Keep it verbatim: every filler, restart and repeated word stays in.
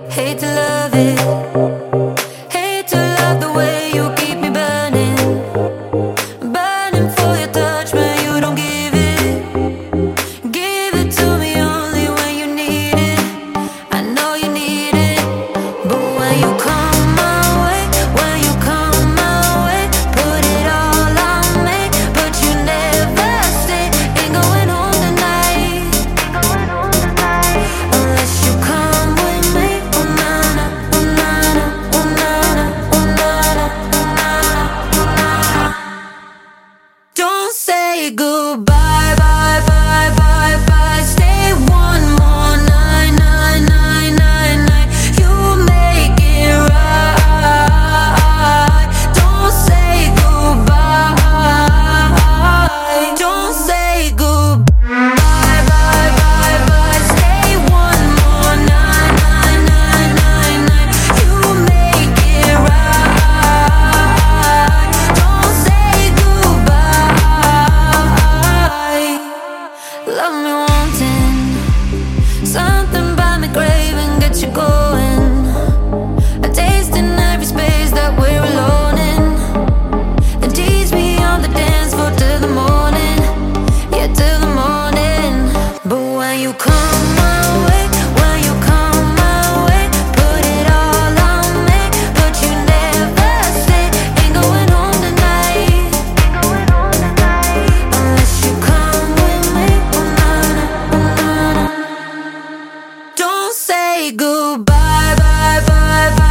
Hate to love it, hate to love the way you keep me burning, burning for your touch, but you don't give it. Give it to me only when you need it. I know you need it, but when you come my way, when you come my way, put it all on me, but you never stay. Ain't going home tonight, unless you come with me. Oh na na, oh na na, oh na na, oh na na, oh na na. Don't say goodbye, bye, bye, bye, bye. Stay one more night, night, night, night, night. You make it right. Don't say goodbye. Don't say goodbye, bye, bye, bye. Stay one more night, night, night, night, night. You make it right. Don't say goodbye. Love me wanting, something by me craving, get you going. A taste in every space that we're alone in. Then tease me on the dance floor till the morning, yeah, till the morning. But when you come my way, when you come my way, put it all on me, but you never stay. Ain't going home tonight, unless you come with me. Oh na na, oh na na. Don't say goodbye, bye, bye, bye.